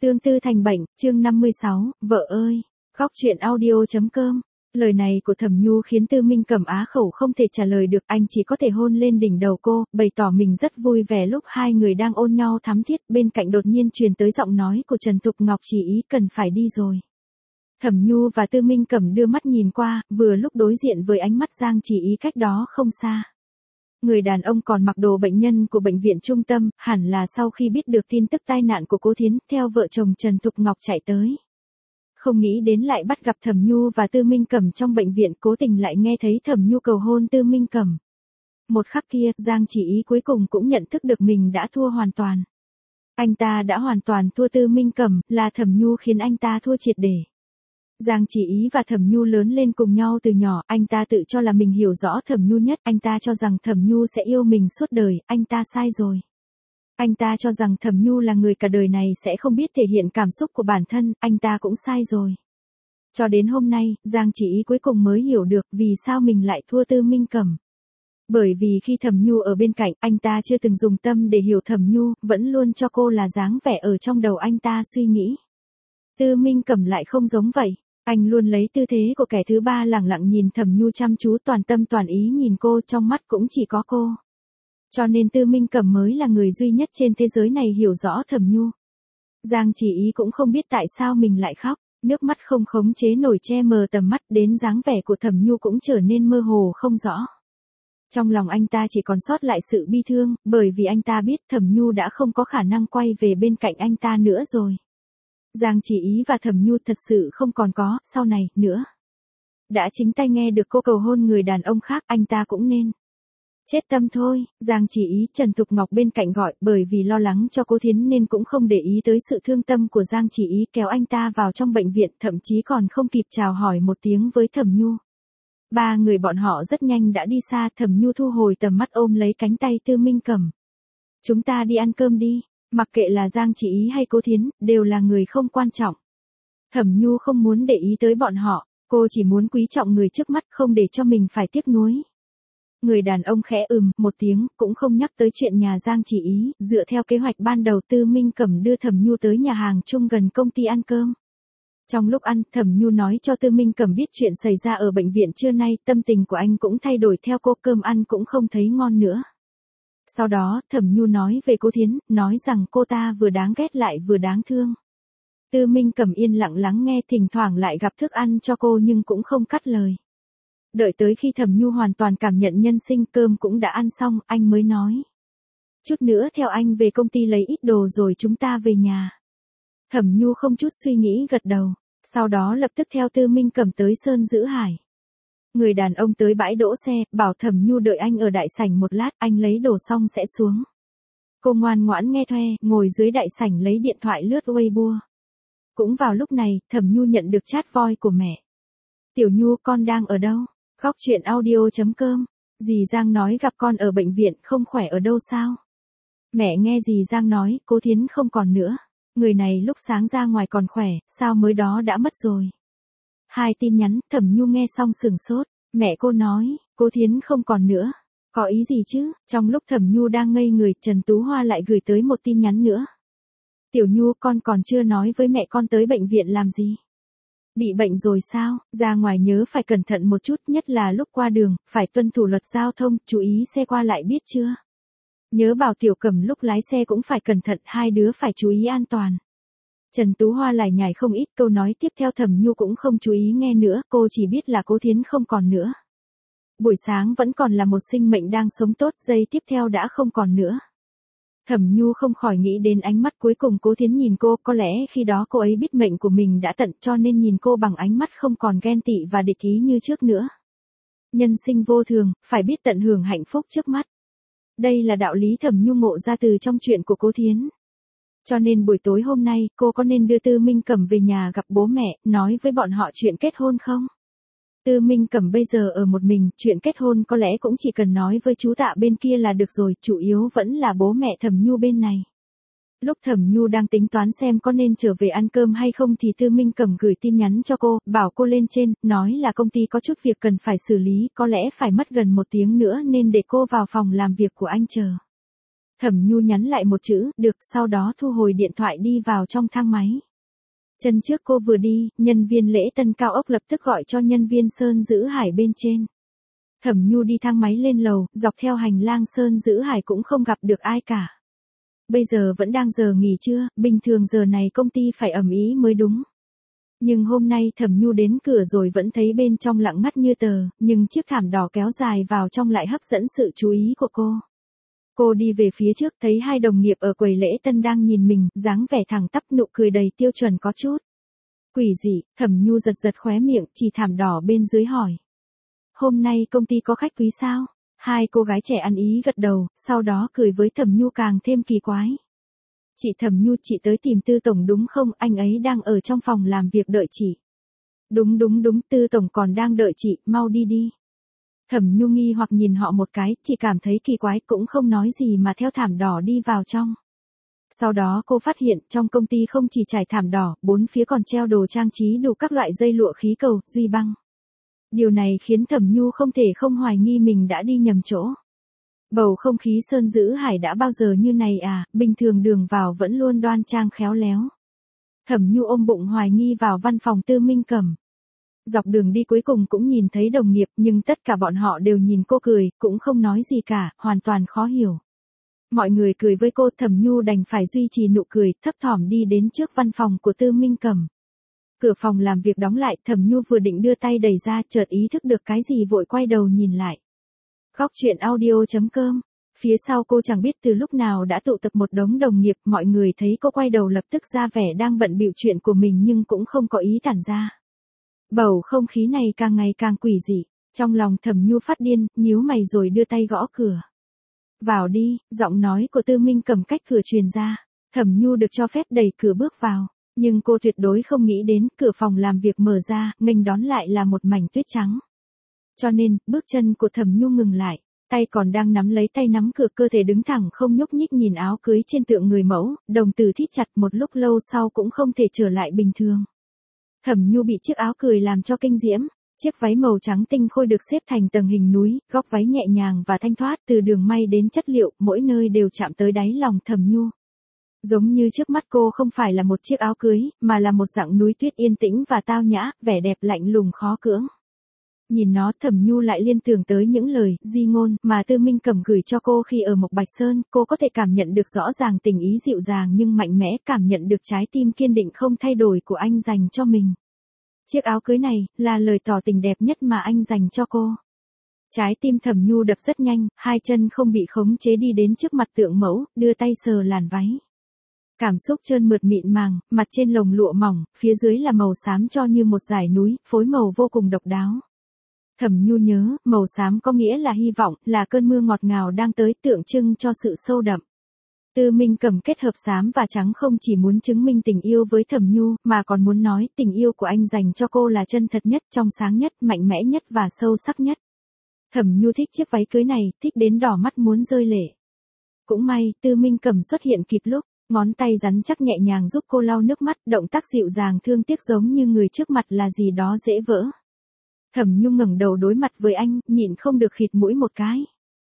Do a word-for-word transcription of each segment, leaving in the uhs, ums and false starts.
Tương tư thành bệnh, chương năm mươi sáu, vợ ơi. Góc truyện audio.com. Lời này của Thẩm Nhu khiến Tư Minh Cẩm á khẩu không thể trả lời được, anh chỉ có thể hôn lên đỉnh đầu cô, bày tỏ mình rất vui vẻ. Lúc hai người đang ôn nhau thắm thiết, bên cạnh đột nhiên truyền tới giọng nói của Trần Thục Ngọc, chỉ ý cần phải đi rồi. Thẩm Nhu và Tư Minh Cẩm đưa mắt nhìn qua, vừa lúc đối diện với ánh mắt Giang Chỉ Ý cách đó không xa. Người đàn ông còn mặc đồ bệnh nhân của bệnh viện trung tâm, hẳn là sau khi biết được tin tức tai nạn của Cố Thiến, theo vợ chồng Trần Thục Ngọc chạy tới. Không nghĩ đến lại bắt gặp Thẩm Nhu và Tư Minh Cẩm trong bệnh viện, cố tình lại nghe thấy Thẩm Nhu cầu hôn Tư Minh Cẩm. Một khắc kia, Giang Chỉ Ý cuối cùng cũng nhận thức được mình đã thua hoàn toàn. Anh ta đã hoàn toàn thua Tư Minh Cẩm, là Thẩm Nhu khiến anh ta thua triệt để. Giang Chỉ Ý và Thẩm Nhu lớn lên cùng nhau từ nhỏ, anh ta tự cho là mình hiểu rõ Thẩm Nhu nhất, anh ta cho rằng Thẩm Nhu sẽ yêu mình suốt đời, anh ta sai rồi. Anh ta cho rằng Thẩm Nhu là người cả đời này sẽ không biết thể hiện cảm xúc của bản thân, anh ta cũng sai rồi. Cho đến hôm nay, Giang Chỉ Ý cuối cùng mới hiểu được vì sao mình lại thua Tư Minh Cẩm. Bởi vì khi Thẩm Nhu ở bên cạnh, anh ta chưa từng dùng tâm để hiểu Thẩm Nhu, vẫn luôn cho cô là dáng vẻ ở trong đầu anh ta suy nghĩ. Tư Minh Cẩm lại không giống vậy. Anh luôn lấy tư thế của kẻ thứ ba lẳng lặng nhìn Thẩm Nhu chăm chú, toàn tâm toàn ý nhìn cô, trong mắt cũng chỉ có cô. Cho nên Tư Minh Cẩm mới là người duy nhất trên thế giới này hiểu rõ Thẩm Nhu. Giang Chỉ Ý cũng không biết tại sao mình lại khóc, nước mắt không khống chế nổi che mờ tầm mắt, đến dáng vẻ của Thẩm Nhu cũng trở nên mơ hồ không rõ. Trong lòng anh ta chỉ còn sót lại sự bi thương, bởi vì anh ta biết Thẩm Nhu đã không có khả năng quay về bên cạnh anh ta nữa rồi. Giang Chỉ Ý và Thẩm Nhu thật sự không còn có, sau này, nữa. Đã chính tay nghe được cô cầu hôn người đàn ông khác, anh ta cũng nên chết tâm thôi. Giang Chỉ Ý, Trần Thục Ngọc bên cạnh gọi, bởi vì lo lắng cho Cố Thiến nên cũng không để ý tới sự thương tâm của Giang Chỉ Ý, kéo anh ta vào trong bệnh viện, thậm chí còn không kịp chào hỏi một tiếng với Thẩm Nhu. Ba người bọn họ rất nhanh đã đi xa, Thẩm Nhu thu hồi tầm mắt ôm lấy cánh tay Tư Minh Cẩm. Chúng ta đi ăn cơm đi. Mặc kệ là Giang Chỉ Ý hay Cố Thiến, đều là người không quan trọng. Thẩm Nhu không muốn để ý tới bọn họ, cô chỉ muốn quý trọng người trước mắt, không để cho mình phải tiếc nuối. Người đàn ông khẽ ừm một tiếng, cũng không nhắc tới chuyện nhà Giang Chỉ Ý, dựa theo kế hoạch ban đầu Tư Minh Cẩm đưa Thẩm Nhu tới nhà hàng chung gần công ty ăn cơm. Trong lúc ăn, Thẩm Nhu nói cho Tư Minh Cẩm biết chuyện xảy ra ở bệnh viện trưa nay, tâm tình của anh cũng thay đổi theo cô, cơm ăn cũng không thấy ngon nữa. Sau đó, Thẩm Nhu nói về Cố Thiến, nói rằng cô ta vừa đáng ghét lại vừa đáng thương. Tư Minh Cẩm yên lặng lắng nghe, thỉnh thoảng lại gặp thức ăn cho cô nhưng cũng không cắt lời. Đợi tới khi Thẩm Nhu hoàn toàn cảm nhận nhân sinh, cơm cũng đã ăn xong, anh mới nói. Chút nữa theo anh về công ty lấy ít đồ rồi chúng ta về nhà. Thẩm Nhu không chút suy nghĩ gật đầu, sau đó lập tức theo Tư Minh Cẩm tới Sơn Giữ Hải. Người đàn ông tới bãi đỗ xe, bảo Thẩm Nhu đợi anh ở đại sảnh một lát, anh lấy đồ xong sẽ xuống. Cô ngoan ngoãn nghe thuê, ngồi dưới đại sảnh lấy điện thoại lướt Weibo. Cũng vào lúc này, Thẩm Nhu nhận được chat voice của mẹ. Tiểu Nhu, con đang ở đâu? Góc truyện audio.com. Dì Giang nói gặp con ở bệnh viện, không khỏe ở đâu sao? Mẹ nghe dì Giang nói, Cố Thiến không còn nữa. Người này lúc sáng ra ngoài còn khỏe, sao mới đó đã mất rồi? Hai tin nhắn, Thẩm Nhu nghe xong sửng sốt, mẹ cô nói, Cố Thiến không còn nữa. Có ý gì chứ? Trong lúc Thẩm Nhu đang ngây người, Trần Tú Hoa lại gửi tới một tin nhắn nữa. Tiểu Nhu, con còn chưa nói với mẹ con tới bệnh viện làm gì? Bị bệnh rồi sao? Ra ngoài nhớ phải cẩn thận một chút, nhất là lúc qua đường, phải tuân thủ luật giao thông, chú ý xe qua lại biết chưa? Nhớ bảo Tiểu Cẩm lúc lái xe cũng phải cẩn thận, hai đứa phải chú ý an toàn. Trần Tú Hoa lải nhải không ít, câu nói tiếp theo Thẩm Nhu cũng không chú ý nghe nữa, cô chỉ biết là Cố Thiến không còn nữa. Buổi sáng vẫn còn là một sinh mệnh đang sống tốt, giây tiếp theo đã không còn nữa. Thẩm Nhu không khỏi nghĩ đến ánh mắt cuối cùng Cố Thiến nhìn cô, có lẽ khi đó cô ấy biết mệnh của mình đã tận, cho nên nhìn cô bằng ánh mắt không còn ghen tị và địch ý như trước nữa. Nhân sinh vô thường, phải biết tận hưởng hạnh phúc trước mắt. Đây là đạo lý Thẩm Nhu ngộ ra từ trong chuyện của Cố Thiến. Cho nên buổi tối hôm nay, cô có nên đưa Tư Minh Cẩm về nhà gặp bố mẹ, nói với bọn họ chuyện kết hôn không? Tư Minh Cẩm bây giờ ở một mình, chuyện kết hôn có lẽ cũng chỉ cần nói với chú Tạ bên kia là được rồi, chủ yếu vẫn là bố mẹ Thẩm Nhu bên này. Lúc Thẩm Nhu đang tính toán xem có nên trở về ăn cơm hay không thì Tư Minh Cẩm gửi tin nhắn cho cô, bảo cô lên trên, nói là công ty có chút việc cần phải xử lý, có lẽ phải mất gần một tiếng nữa nên để cô vào phòng làm việc của anh chờ. Thẩm Nhu nhắn lại một chữ, được, sau đó thu hồi điện thoại đi vào trong thang máy. Chân trước cô vừa đi, nhân viên lễ tân cao ốc lập tức gọi cho nhân viên Sơn Giữ Hải bên trên. Thẩm Nhu đi thang máy lên lầu, dọc theo hành lang Sơn Giữ Hải cũng không gặp được ai cả. Bây giờ vẫn đang giờ nghỉ trưa, bình thường giờ này công ty phải ầm ĩ mới đúng. Nhưng hôm nay Thẩm Nhu đến cửa rồi vẫn thấy bên trong lặng ngắt như tờ, nhưng chiếc thảm đỏ kéo dài vào trong lại hấp dẫn sự chú ý của cô. Cô đi về phía trước thấy hai đồng nghiệp ở quầy lễ tân đang nhìn mình, dáng vẻ thẳng tắp, nụ cười đầy tiêu chuẩn có chút quỷ dị. Thẩm Nhu giật giật khóe miệng, chỉ thảm đỏ bên dưới hỏi. Hôm nay công ty có khách quý sao? Hai cô gái trẻ ăn ý gật đầu, sau đó cười với Thẩm Nhu càng thêm kỳ quái. Chị Thẩm Nhu, chị tới tìm Tư Tổng đúng không? Anh ấy đang ở trong phòng làm việc đợi chị. Đúng đúng đúng, Tư Tổng còn đang đợi chị, mau đi đi. Thẩm Nhu nghi hoặc nhìn họ một cái, chỉ cảm thấy kỳ quái, cũng không nói gì mà theo thảm đỏ đi vào trong. Sau đó cô phát hiện trong công ty không chỉ trải thảm đỏ, bốn phía còn treo đồ trang trí đủ các loại dây lụa, khí cầu, duy băng. Điều này khiến Thẩm Nhu không thể không hoài nghi mình đã đi nhầm chỗ. Bầu không khí Sơn Giữ Hải đã bao giờ như này à, bình thường đường vào vẫn luôn đoan trang khéo léo. Thẩm Nhu ôm bụng hoài nghi vào văn phòng Tư Minh Cẩm. Dọc đường đi cuối cùng cũng nhìn thấy đồng nghiệp, nhưng tất cả bọn họ đều nhìn cô cười, cũng không nói gì cả, hoàn toàn khó hiểu. Mọi người cười với cô, Thẩm Nhu đành phải duy trì nụ cười, thấp thỏm đi đến trước văn phòng của Tư Minh Cẩm. Cửa phòng làm việc đóng lại, Thẩm Nhu vừa định đưa tay đẩy ra, chợt ý thức được cái gì vội quay đầu nhìn lại. Góc truyện audio chấm com. Phía sau cô chẳng biết từ lúc nào đã tụ tập một đống đồng nghiệp, mọi người thấy cô quay đầu lập tức ra vẻ đang bận bịu chuyện của mình nhưng cũng không có ý tản ra. Bầu không khí này càng ngày càng quỷ dị, trong lòng Thẩm Nhu phát điên, nhíu mày rồi đưa tay gõ cửa. Vào đi, giọng nói của Tư Minh Cẩm cách cửa truyền ra. Thẩm Nhu được cho phép đẩy cửa bước vào, nhưng cô tuyệt đối không nghĩ đến cửa phòng làm việc mở ra, nghênh đón lại là một mảnh tuyết trắng. Cho nên, bước chân của Thẩm Nhu ngừng lại, tay còn đang nắm lấy tay nắm cửa, cơ thể đứng thẳng không nhúc nhích nhìn áo cưới trên tượng người mẫu, đồng tử thít chặt, một lúc lâu sau cũng không thể trở lại bình thường. Thẩm Nhu bị chiếc áo cười làm cho kinh diễm, chiếc váy màu trắng tinh khôi được xếp thành tầng hình núi, góc váy nhẹ nhàng và thanh thoát, từ đường may đến chất liệu, mỗi nơi đều chạm tới đáy lòng Thẩm Nhu. Giống như trước mắt cô không phải là một chiếc áo cưới, mà là một dặng núi tuyết yên tĩnh và tao nhã, vẻ đẹp lạnh lùng khó cưỡng. Nhìn nó, Thẩm Nhu lại liên tưởng tới những lời di ngôn mà Tư Minh Cẩm gửi cho cô khi ở Mộc Bạch Sơn, cô có thể cảm nhận được rõ ràng tình ý dịu dàng nhưng mạnh mẽ, cảm nhận được trái tim kiên định không thay đổi của anh dành cho mình. Chiếc áo cưới này là lời tỏ tình đẹp nhất mà anh dành cho cô. Trái tim Thẩm Nhu đập rất nhanh, hai chân không bị khống chế đi đến trước mặt tượng mẫu, đưa tay sờ làn váy. Cảm xúc trơn mượt mịn màng, mặt trên lồng lụa mỏng, phía dưới là màu xám cho như một dải núi, phối màu vô cùng độc đáo. Thẩm Nhu nhớ, màu xám có nghĩa là hy vọng, là cơn mưa ngọt ngào đang tới, tượng trưng cho sự sâu đậm. Tư Minh Cẩm kết hợp xám và trắng không chỉ muốn chứng minh tình yêu với Thẩm Nhu, mà còn muốn nói tình yêu của anh dành cho cô là chân thật nhất, trong sáng nhất, mạnh mẽ nhất và sâu sắc nhất. Thẩm Nhu thích chiếc váy cưới này, thích đến đỏ mắt muốn rơi lệ. Cũng may, Tư Minh Cẩm xuất hiện kịp lúc, ngón tay rắn chắc nhẹ nhàng giúp cô lau nước mắt, động tác dịu dàng thương tiếc giống như người trước mặt là gì đó dễ vỡ. Thẩm Nhu ngẩng đầu đối mặt với anh, nhịn không được khịt mũi một cái.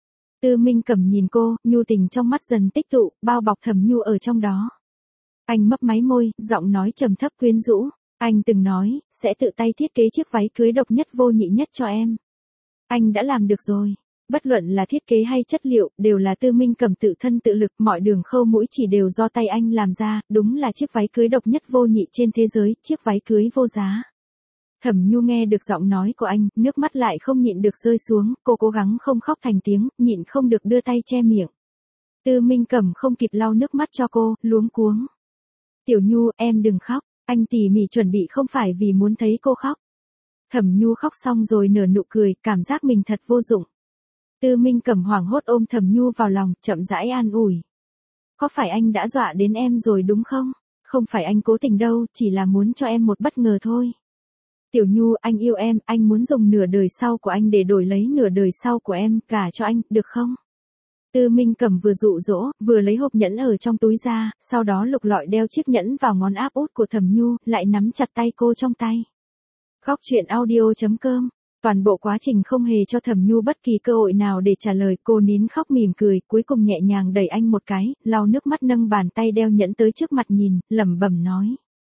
Tư Minh Cẩm nhìn cô, nhu tình trong mắt dần tích tụ, bao bọc Thẩm Nhu ở trong đó. Anh mấp máy môi, giọng nói trầm thấp quyến rũ. Anh từng nói, sẽ tự tay thiết kế chiếc váy cưới độc nhất vô nhị nhất cho em. Anh đã làm được rồi. Bất luận là thiết kế hay chất liệu, đều là Tư Minh Cẩm tự thân tự lực, mọi đường khâu mũi chỉ đều do tay anh làm ra, đúng là chiếc váy cưới độc nhất vô nhị trên thế giới, chiếc váy cưới vô giá. Thẩm Nhu nghe được giọng nói của anh, nước mắt lại không nhịn được rơi xuống, cô cố gắng không khóc thành tiếng, nhịn không được đưa tay che miệng. Tư Minh Cẩm không kịp lau nước mắt cho cô, luống cuống. Tiểu Nhu, em đừng khóc, anh tỉ mỉ chuẩn bị không phải vì muốn thấy cô khóc. Thẩm Nhu khóc xong rồi nở nụ cười, cảm giác mình thật vô dụng. Tư Minh Cẩm hoảng hốt ôm Thẩm Nhu vào lòng, chậm rãi an ủi. Có phải anh đã dọa đến em rồi đúng không? Không phải anh cố tình đâu, chỉ là muốn cho em một bất ngờ thôi. Tiểu Nhu, anh yêu em, anh muốn dùng nửa đời sau của anh để đổi lấy nửa đời sau của em, cả cho anh, được không? Tư Minh Cẩm vừa dụ dỗ, vừa lấy hộp nhẫn ở trong túi ra, sau đó lục lọi đeo chiếc nhẫn vào ngón áp út của Thẩm Nhu, lại nắm chặt tay cô trong tay. Góc truyện audio chấm com Toàn bộ quá trình không hề cho Thẩm Nhu bất kỳ cơ hội nào để trả lời, cô nín khóc mỉm cười, cuối cùng nhẹ nhàng đẩy anh một cái, lau nước mắt nâng bàn tay đeo nhẫn tới trước mặt nhìn, lẩm bẩm nói.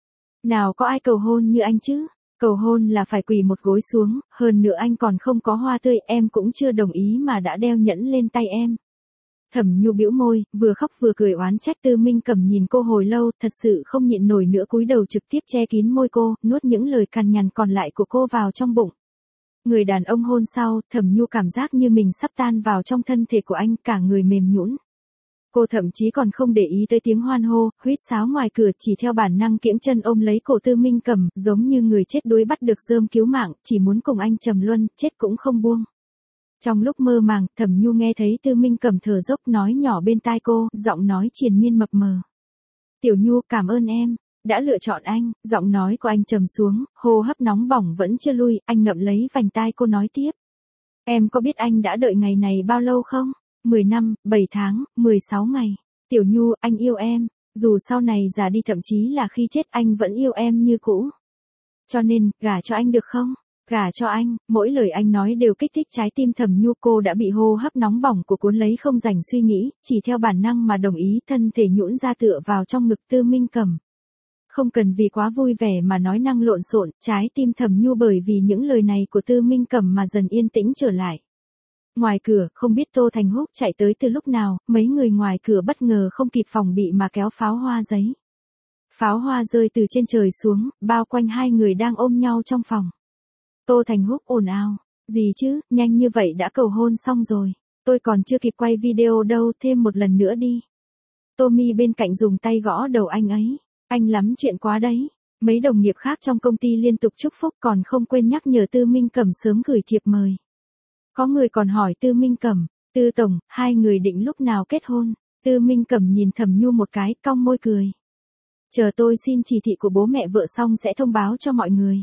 Nào có ai cầu hôn như anh chứ? Cầu hôn là phải quỳ một gối xuống, hơn nữa anh còn không có hoa tươi, em cũng chưa đồng ý mà đã đeo nhẫn lên tay em. Thẩm Nhu bĩu môi, vừa khóc vừa cười oán trách. Tư Minh Cẩm nhìn cô hồi lâu, thật sự không nhịn nổi nữa cúi đầu trực tiếp che kín môi cô, nuốt những lời cằn nhằn còn lại của cô vào trong bụng. Người đàn ông hôn sau, Thẩm Nhu cảm giác như mình sắp tan vào trong thân thể của anh, cả người mềm nhũn. Cô thậm chí còn không để ý tới tiếng hoan hô, huýt sáo ngoài cửa, chỉ theo bản năng kiễng chân ôm lấy cổ Tư Minh Cẩm, giống như người chết đuối bắt được rơm cứu mạng, chỉ muốn cùng anh trầm luân, chết cũng không buông. Trong lúc mơ màng, Thẩm Nhu nghe thấy Tư Minh Cẩm thở dốc nói nhỏ bên tai cô, giọng nói triền miên mập mờ. Tiểu Nhu, cảm ơn em đã lựa chọn anh. Giọng nói của anh trầm xuống, hô hấp nóng bỏng vẫn chưa lui, anh ngậm lấy vành tai cô nói tiếp. Em có biết anh đã đợi ngày này bao lâu không? mười năm, bảy tháng, mười sáu ngày. Tiểu Nhu, anh yêu em, dù sau này già đi thậm chí là khi chết anh vẫn yêu em như cũ. Cho nên, gả cho anh được không? Gả cho anh. Mỗi lời anh nói đều kích thích trái tim Thẩm Nhu, cô đã bị hô hấp nóng bỏng của cuốn lấy không dành suy nghĩ, chỉ theo bản năng mà đồng ý, thân thể nhũn ra tựa vào trong ngực Tư Minh Cẩm. Không cần vì quá vui vẻ mà nói năng lộn xộn, trái tim Thẩm Nhu bởi vì những lời này của Tư Minh Cẩm mà dần yên tĩnh trở lại. Ngoài cửa, không biết Tô Thành Húc chạy tới từ lúc nào, mấy người ngoài cửa bất ngờ không kịp phòng bị mà kéo pháo hoa giấy. Pháo hoa rơi từ trên trời xuống, bao quanh hai người đang ôm nhau trong phòng. Tô Thành Húc ồn ào, gì chứ, nhanh như vậy đã cầu hôn xong rồi, tôi còn chưa kịp quay video đâu, thêm một lần nữa đi. Tommy bên cạnh dùng tay gõ đầu anh ấy, anh lắm chuyện quá đấy. Mấy đồng nghiệp khác trong công ty liên tục chúc phúc, còn không quên nhắc nhở Tư Minh Cẩm sớm gửi thiệp mời. Có người còn hỏi Tư Minh Cẩm, Tư Tổng, hai người định lúc nào kết hôn? Tư Minh Cẩm nhìn Thẩm Nhu một cái, cong môi cười. Chờ tôi xin chỉ thị của bố mẹ vợ xong sẽ thông báo cho mọi người.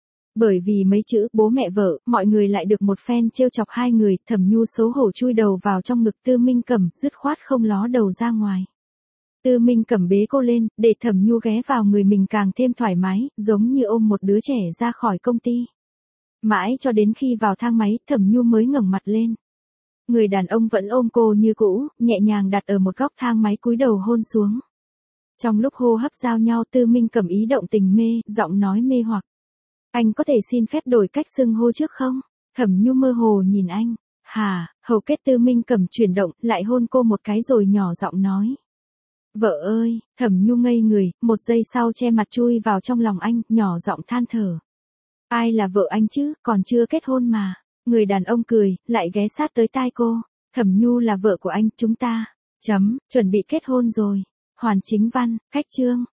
Bởi vì mấy chữ bố mẹ vợ, mọi người lại được một phen trêu chọc hai người, Thẩm Nhu xấu hổ chui đầu vào trong ngực Tư Minh Cẩm, dứt khoát không ló đầu ra ngoài. Tư Minh Cẩm bế cô lên, để Thẩm Nhu ghé vào người mình càng thêm thoải mái, giống như ôm một đứa trẻ ra khỏi công ty. Mãi cho đến khi vào thang máy, Thẩm Nhu mới ngẩng mặt lên. Người đàn ông vẫn ôm cô như cũ, nhẹ nhàng đặt ở một góc thang máy cúi đầu hôn xuống. Trong lúc hô hấp giao nhau, Tư Minh Cẩm ý động tình mê, giọng nói mê hoặc. Anh có thể xin phép đổi cách xưng hô trước không? Thẩm Nhu mơ hồ nhìn anh. Hà, hầu kết Tư Minh Cẩm chuyển động, lại hôn cô một cái rồi nhỏ giọng nói. Vợ ơi, Thẩm Nhu ngây người, một giây sau che mặt chui vào trong lòng anh, nhỏ giọng than thở. Ai là vợ anh chứ, còn chưa kết hôn mà. Người đàn ông cười, lại ghé sát tới tai cô. Thẩm Nhu là vợ của anh, chúng ta, chấm, chuẩn bị kết hôn rồi. Hoàn Chính Văn, khách chương.